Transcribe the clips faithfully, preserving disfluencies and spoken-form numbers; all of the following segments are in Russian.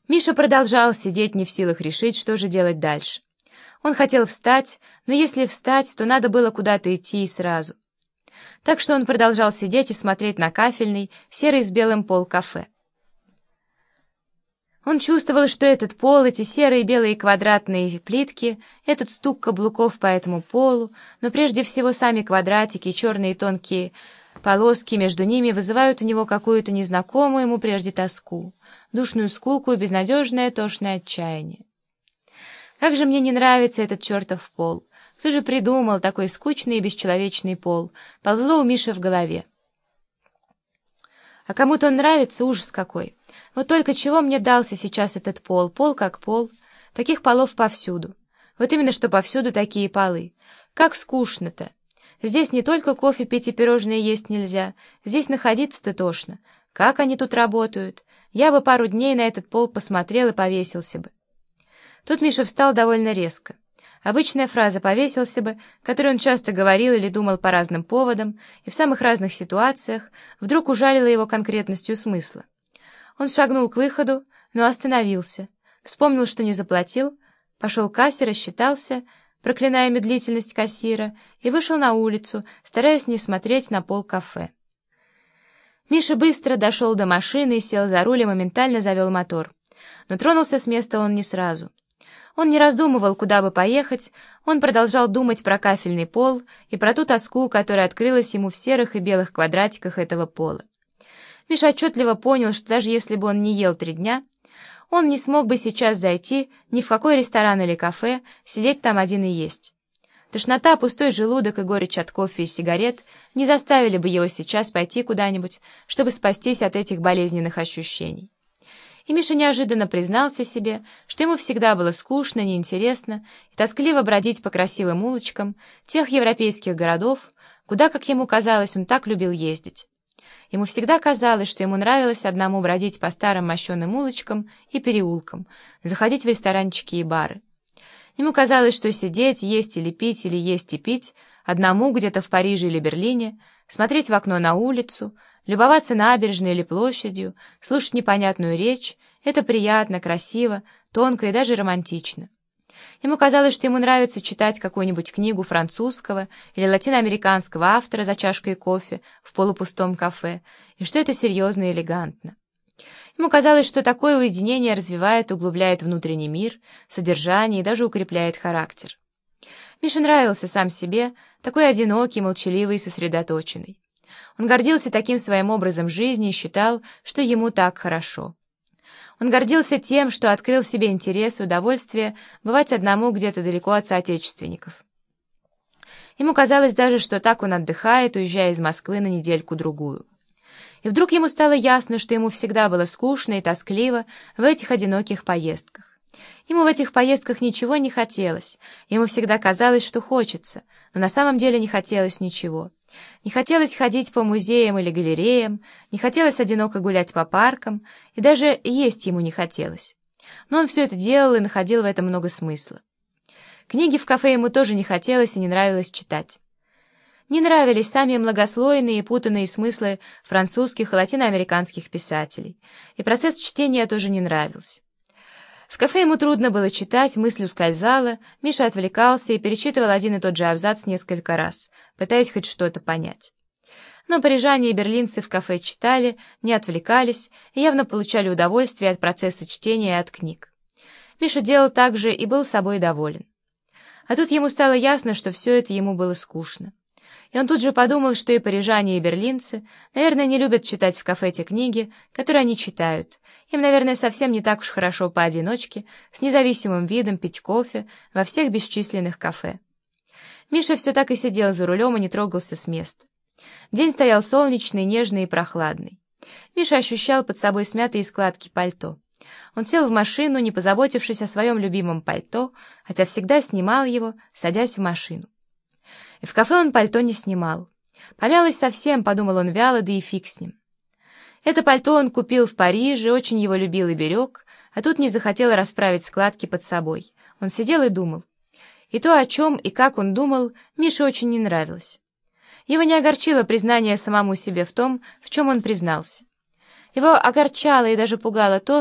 Миша продолжал сидеть не в силах решить, что же делать дальше. Он хотел встать, но если встать, то надо было куда-то идти и сразу. Так что он продолжал сидеть и смотреть на кафельный, серый с белым пол кафе. Он чувствовал, что этот пол, эти серые белые квадратные плитки, этот стук каблуков по этому полу, но прежде всего сами квадратики, черные тонкие полоски между ними вызывают у него какую-то незнакомую ему прежде тоску, душную скуку и безнадежное тошное отчаяние. Как же мне не нравится этот чертов пол! Кто же придумал такой скучный и бесчеловечный пол? Ползло у Миши в голове. А кому-то он нравится, ужас какой! Вот только чего мне дался сейчас этот пол? Пол как пол. Таких полов повсюду. Вот именно что повсюду такие полы. Как скучно-то! Здесь не только кофе пить и пирожные есть нельзя, здесь находиться-то тошно. Как они тут работают? Я бы пару дней на этот пол посмотрел и повесился бы. Тут Миша встал довольно резко. Обычная фраза «повесился бы», которую он часто говорил или думал по разным поводам и в самых разных ситуациях, вдруг ужалила его конкретностью смысла. Он шагнул к выходу, но остановился, вспомнил, что не заплатил, пошел к кассе, рассчитался, проклиная медлительность кассира, и вышел на улицу, стараясь не смотреть на пол кафе. Миша быстро дошел до машины и сел за руль и моментально завел мотор. Но тронулся с места он не сразу. Он не раздумывал, куда бы поехать, он продолжал думать про кафельный пол и про ту тоску, которая открылась ему в серых и белых квадратиках этого пола. Миша отчетливо понял, что даже если бы он не ел три дня, он не смог бы сейчас зайти ни в какой ресторан или кафе, сидеть там один и есть. Тошнота, пустой желудок и горечь от кофе и сигарет не заставили бы его сейчас пойти куда-нибудь, чтобы спастись от этих болезненных ощущений. И Миша неожиданно признался себе, что ему всегда было скучно, неинтересно и тоскливо бродить по красивым улочкам тех европейских городов, куда, как ему казалось, он так любил ездить. Ему всегда казалось, что ему нравилось одному бродить по старым мощеным улочкам и переулкам, заходить в ресторанчики и бары. Ему казалось, что сидеть, есть или пить, или есть и пить, одному где-то в Париже или Берлине, смотреть в окно на улицу, любоваться набережной или площадью, слушать непонятную речь — это приятно, красиво, тонко и даже романтично. Ему казалось, что ему нравится читать какую-нибудь книгу французского или латиноамериканского автора за чашкой кофе в полупустом кафе, и что это серьезно и элегантно. Ему казалось, что такое уединение развивает, углубляет внутренний мир, содержание и даже укрепляет характер. Мише нравился сам себе, такой одинокий, молчаливый и сосредоточенный. Он гордился таким своим образом жизни и считал, что ему так хорошо. Он гордился тем, что открыл в себе интерес и удовольствие бывать одному где-то далеко от соотечественников. Ему казалось даже, что так он отдыхает, уезжая из Москвы на недельку-другую. И вдруг ему стало ясно, что ему всегда было скучно и тоскливо в этих одиноких поездках. Ему в этих поездках ничего не хотелось, ему всегда казалось, что хочется, но на самом деле не хотелось ничего. Не хотелось ходить по музеям или галереям, не хотелось одиноко гулять по паркам, и даже есть ему не хотелось. Но он все это делал и находил в этом много смысла. Книги в кафе ему тоже не хотелось и не нравилось читать. Не нравились сами многослойные и путанные смыслы французских и латиноамериканских писателей, и процесс чтения тоже не нравился. В кафе ему трудно было читать, мысль ускользала, Миша отвлекался и перечитывал один и тот же абзац несколько раз, пытаясь хоть что-то понять. Но парижане и берлинцы в кафе читали, не отвлекались и явно получали удовольствие от процесса чтения и от книг. Миша делал так же и был собой доволен. А тут ему стало ясно, что все это ему было скучно. И он тут же подумал, что и парижане, и берлинцы, наверное, не любят читать в кафе те книги, которые они читают. Им, наверное, совсем не так уж хорошо поодиночке, с независимым видом пить кофе во всех бесчисленных кафе. Миша все так и сидел за рулем и не трогался с места. День стоял солнечный, нежный и прохладный. Миша ощущал под собой смятые складки пальто. Он сел в машину, не позаботившись о своем любимом пальто, хотя всегда снимал его, садясь в машину. И в кафе он пальто не снимал. Помялось совсем, подумал он вяло, да и фиг с ним. Это пальто он купил в Париже, очень его любил и берег, а тут не захотел расправить складки под собой. Он сидел и думал. И то, о чем и как он думал, Мише очень не нравилось. Его не огорчило признание самому себе в том, в чем он признался. Его огорчало и даже пугало то,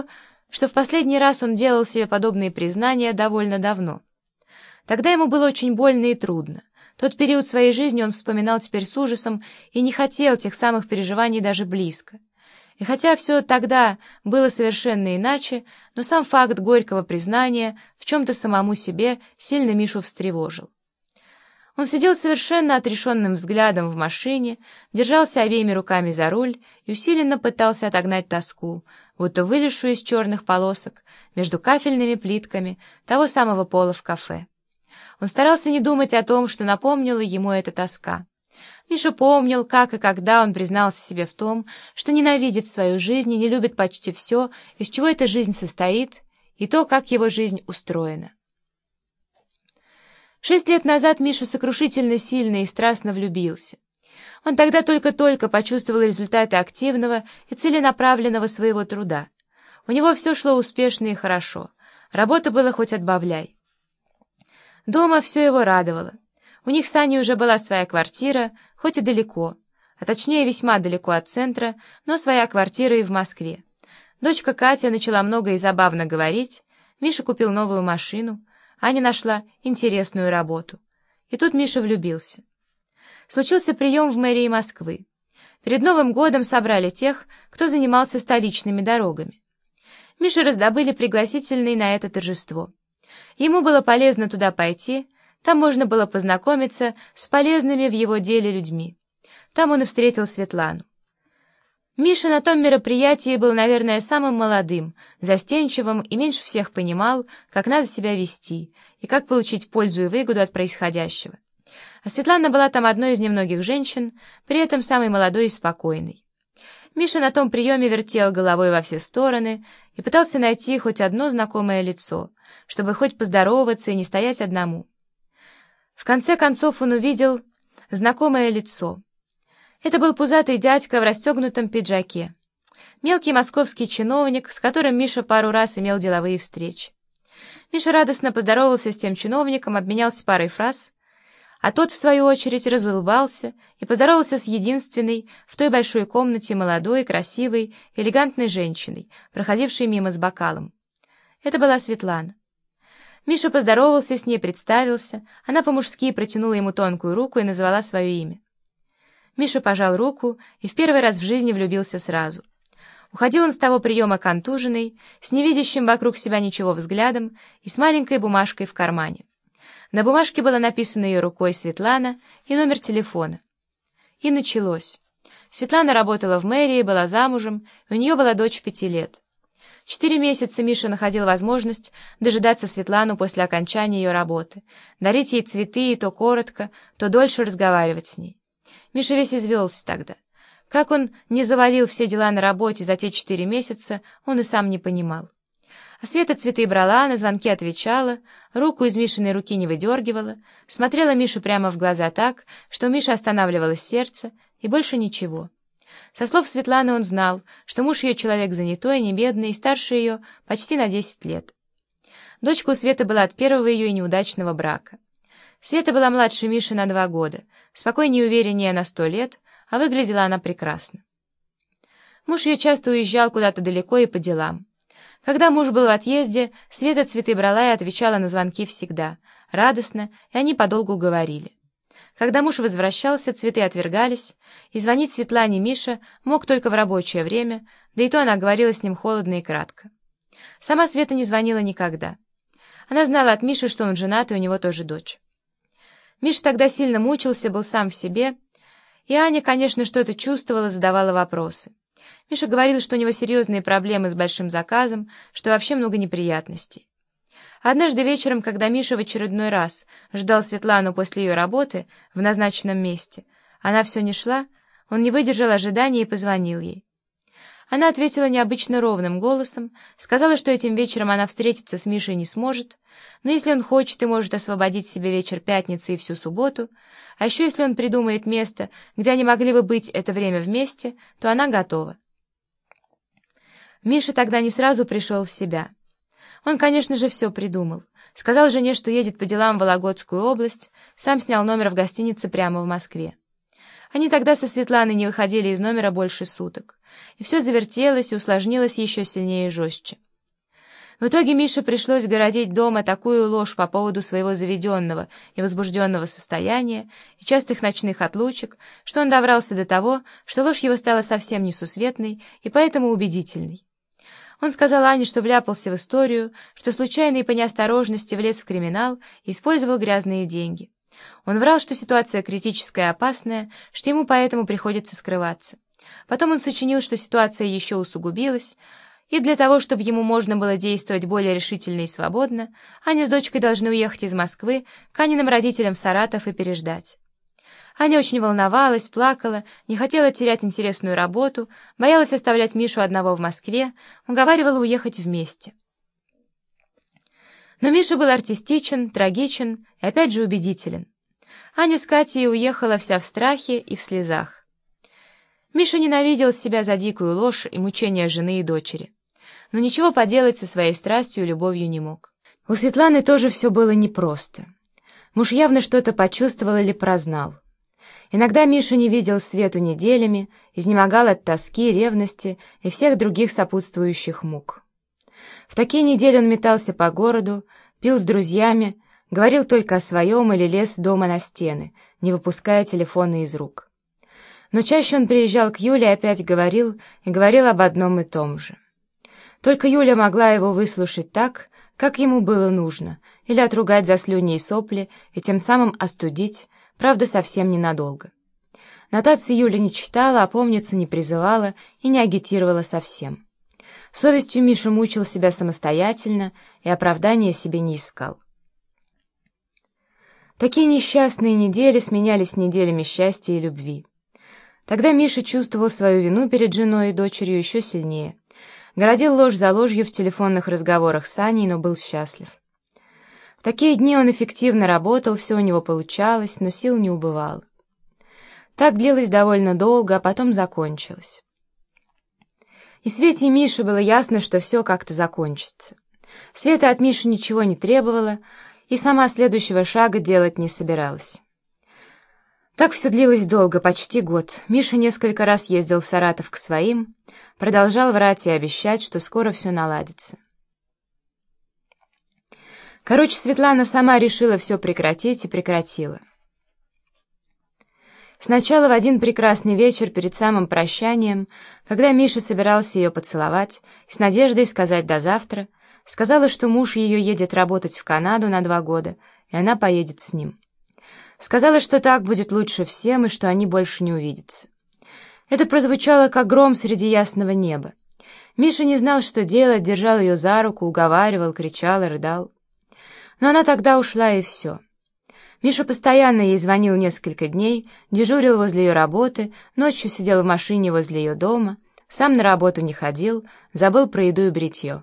что в последний раз он делал себе подобные признания довольно давно. Тогда ему было очень больно и трудно. Тот период своей жизни он вспоминал теперь с ужасом и не хотел тех самых переживаний даже близко. И хотя все тогда было совершенно иначе, но сам факт горького признания в чем-то самому себе сильно Мишу встревожил. Он сидел совершенно отрешенным взглядом в машине, держался обеими руками за руль и усиленно пытался отогнать тоску, будто вылезшую из черных полосок между кафельными плитками того самого пола в кафе. Он старался не думать о том, что напомнила ему эта тоска. Миша помнил, как и когда он признался себе в том, что ненавидит свою жизнь и не любит почти все, из чего эта жизнь состоит, и то, как его жизнь устроена. Шесть лет назад Миша сокрушительно сильно и страстно влюбился. Он тогда только-только почувствовал результаты активного и целенаправленного своего труда. У него все шло успешно и хорошо. Работа была хоть отбавляй. Дома все его радовало. У них с Аней уже была своя квартира, хоть и далеко, а точнее весьма далеко от центра, но своя квартира и в Москве. Дочка Катя начала много и забавно говорить, Миша купил новую машину, Аня нашла интересную работу. И тут Миша влюбился. Случился прием в мэрии Москвы. Перед Новым годом собрали тех, кто занимался столичными дорогами. Мише раздобыли пригласительный на это торжество. Ему было полезно туда пойти, там можно было познакомиться с полезными в его деле людьми. Там он и встретил Светлану. Миша на том мероприятии был, наверное, самым молодым, застенчивым и меньше всех понимал, как надо себя вести и как получить пользу и выгоду от происходящего. А Светлана была там одной из немногих женщин, при этом самой молодой и спокойной. Миша на том приеме вертел головой во все стороны и пытался найти хоть одно знакомое лицо, чтобы хоть поздороваться и не стоять одному. В конце концов он увидел знакомое лицо. Это был пузатый дядька в расстегнутом пиджаке. Мелкий московский чиновник, с которым Миша пару раз имел деловые встречи. Миша радостно поздоровался с тем чиновником, обменялся парой фраз, а тот, в свою очередь, разулыбался и поздоровался с единственной в той большой комнате молодой, красивой, элегантной женщиной, проходившей мимо с бокалом. Это была Светлана. Миша поздоровался с ней, представился, она по-мужски протянула ему тонкую руку и назвала свое имя. Миша пожал руку и в первый раз в жизни влюбился сразу. Уходил он с того приема контуженный, с невидящим вокруг себя ничего взглядом и с маленькой бумажкой в кармане. На бумажке было написано ее рукой Светлана и номер телефона. И началось. Светлана работала в мэрии, была замужем, и у нее была дочь пяти лет. Четыре месяца Миша находил возможность дожидаться Светлану после окончания ее работы, дарить ей цветы и то коротко, то дольше разговаривать с ней. Миша весь извелся тогда. Как он не завалил все дела на работе за те четыре месяца, он и сам не понимал. А Света цветы брала, на звонки отвечала, руку из Мишиной руки не выдергивала, смотрела Мише прямо в глаза так, что у Миши останавливалось сердце, и больше ничего. Со слов Светланы он знал, что муж ее человек занятой, не бедный, и старше ее почти на десять лет. Дочка у Светы была от первого ее и неудачного брака. Света была младше Миши на два года, спокойнее и увереннее на сто лет, а выглядела она прекрасно. Муж ее часто уезжал куда-то далеко и по делам. Когда муж был в отъезде, Света цветы брала и отвечала на звонки всегда, радостно, и они подолгу говорили. Когда муж возвращался, цветы отвергались, и звонить Светлане Миша мог только в рабочее время, да и то она говорила с ним холодно и кратко. Сама Света не звонила никогда. Она знала от Миши, что он женат, и у него тоже дочь. Миша тогда сильно мучился, был сам в себе, и Аня, конечно, что-то чувствовала, задавала вопросы. Миша говорил, что у него серьезные проблемы с большим заказом, что вообще много неприятностей. Однажды вечером, когда Миша в очередной раз ждал Светлану после ее работы в назначенном месте, она все не шла, он не выдержал ожидания и позвонил ей. Она ответила необычно ровным голосом, сказала, что этим вечером она встретиться с Мишей не сможет, но если он хочет и может освободить себе вечер пятницы и всю субботу, а еще если он придумает место, где они могли бы быть это время вместе, то она готова. Миша тогда не сразу пришел в себя. Он, конечно же, все придумал. Сказал жене, что едет по делам в Вологодскую область, сам снял номер в гостинице прямо в Москве. Они тогда со Светланой не выходили из номера больше суток. И все завертелось и усложнилось еще сильнее и жестче. В итоге Мише пришлось городить дома такую ложь по поводу своего заведенного и возбужденного состояния и частых ночных отлучек, что он добрался до того, что ложь его стала совсем несусветной и поэтому убедительной. Он сказал Ане, что вляпался в историю, что случайно и по неосторожности влез в криминал и использовал грязные деньги. Он врал, что ситуация критическая и опасная, что ему поэтому приходится скрываться. Потом он сочинил, что ситуация еще усугубилась, и для того, чтобы ему можно было действовать более решительно и свободно, Аня с дочкой должны уехать из Москвы к Аниным родителям в Саратов и переждать. Аня очень волновалась, плакала, не хотела терять интересную работу, боялась оставлять Мишу одного в Москве, уговаривала уехать вместе. Но Миша был артистичен, трагичен и опять же убедителен. Аня с Катей уехала вся в страхе и в слезах. Миша ненавидел себя за дикую ложь и мучения жены и дочери. Но ничего поделать со своей страстью и любовью не мог. У Светланы тоже все было непросто. Муж явно что-то почувствовал или прознал. Иногда Миша не видел Свету неделями, изнемогал от тоски, ревности и всех других сопутствующих мук. В такие недели он метался по городу, пил с друзьями, говорил только о своем или лез дома на стены, не выпуская телефона из рук. Но чаще он приезжал к Юле и опять говорил, и говорил об одном и том же. Только Юля могла его выслушать так, как ему было нужно, или отругать за слюни и сопли, и тем самым остудить, правда, совсем ненадолго. Нотации Юля не читала, опомниться не призывала и не агитировала совсем. Совестью Миша мучил себя самостоятельно и оправдания себе не искал. Такие несчастные недели сменялись неделями счастья и любви. Тогда Миша чувствовал свою вину перед женой и дочерью еще сильнее. Городил ложь за ложью в телефонных разговорах с Аней, но был счастлив. В такие дни он эффективно работал, все у него получалось, но сил не убывало. Так длилось довольно долго, а потом закончилось. И Свете и Мише было ясно, что все как-то закончится. Света от Миши ничего не требовала, и сама следующего шага делать не собиралась. Так все длилось долго, почти год. Миша несколько раз ездил в Саратов к своим, продолжал врать и обещать, что скоро все наладится. Короче, Светлана сама решила все прекратить и прекратила. Сначала в один прекрасный вечер перед самым прощанием, когда Миша собирался ее поцеловать и с надеждой сказать «до завтра», сказала, что муж ее едет работать в Канаду на два года, и она поедет с ним. Сказала, что так будет лучше всем и что они больше не увидятся. Это прозвучало, как гром среди ясного неба. Миша не знал, что делать, держал ее за руку, уговаривал, кричал и рыдал. Но она тогда ушла, и все. Миша постоянно ей звонил несколько дней, дежурил возле ее работы, ночью сидел в машине возле ее дома, сам на работу не ходил, забыл про еду и бритье.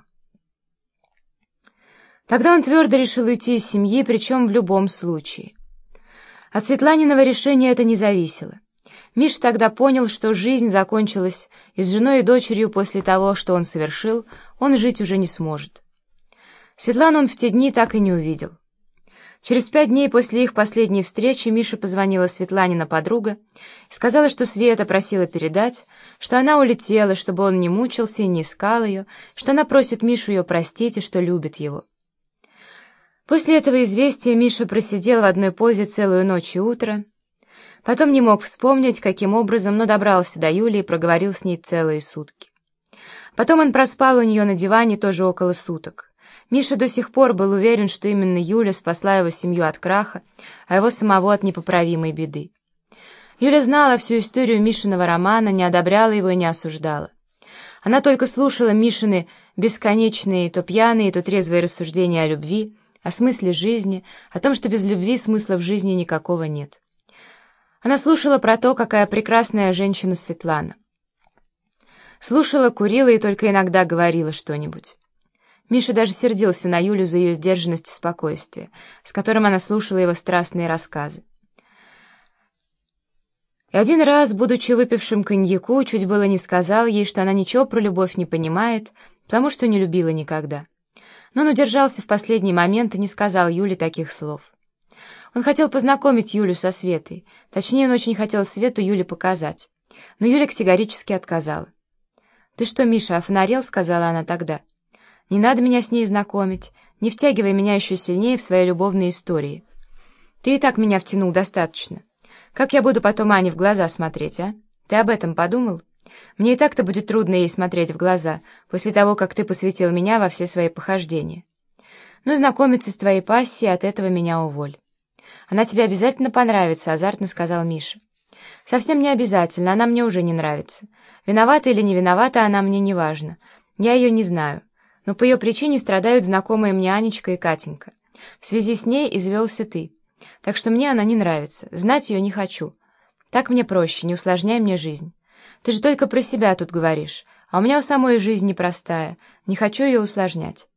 Тогда он твердо решил уйти из семьи, причем в любом случае. От Светланиного решения это не зависело. Миша тогда понял, что жизнь закончилась, и с женой и дочерью после того, что он совершил, он жить уже не сможет. Светлану он в те дни так и не увидел. Через пять дней после их последней встречи Мише позвонила Светланина подруга и сказала, что Света просила передать, что она улетела, чтобы он не мучился и не искал ее, что она просит Мишу ее простить и что любит его. После этого известия Миша просидел в одной позе целую ночь и утро, потом не мог вспомнить, каким образом, но добрался до Юли и проговорил с ней целые сутки. Потом он проспал у нее на диване тоже около суток. Миша до сих пор был уверен, что именно Юля спасла его семью от краха, а его самого от непоправимой беды. Юля знала всю историю Мишиного романа, не одобряла его и не осуждала. Она только слушала Мишины бесконечные, то пьяные, то трезвые рассуждения о любви, о смысле жизни, о том, что без любви смысла в жизни никакого нет. Она слушала про то, какая прекрасная женщина Светлана. Слушала, курила и только иногда говорила что-нибудь. Миша даже сердился на Юлю за ее сдержанность и спокойствие, с которым она слушала его страстные рассказы. И один раз, будучи выпившим коньяку, чуть было не сказал ей, что она ничего про любовь не понимает, потому что не любила никогда. Но он удержался в последний момент и не сказал Юле таких слов. Он хотел познакомить Юлю со Светой, точнее, он очень хотел Свету Юле показать, но Юля категорически отказала. «Ты что, Миша, офонарел?» — сказала она тогда. Не надо меня с ней знакомить, не втягивай меня еще сильнее в свои любовные истории. Ты и так меня втянул достаточно. Как я буду потом Ане в глаза смотреть, а? Ты об этом подумал? Мне и так-то будет трудно ей смотреть в глаза, после того, как ты посвятил меня во все свои похождения. Ну, знакомиться с твоей пассией, от этого меня уволь. Она тебе обязательно понравится, азартно сказал Миша. Совсем не обязательно, она мне уже не нравится. Виновата или не виновата, она мне не важна. Я ее не знаю. Но по ее причине страдают знакомые мне Анечка и Катенька. В связи с ней извелся ты. Так что мне она не нравится, знать ее не хочу. Так мне проще, не усложняй мне жизнь. Ты же только про себя тут говоришь, а у меня у самой жизнь непростая, не хочу ее усложнять.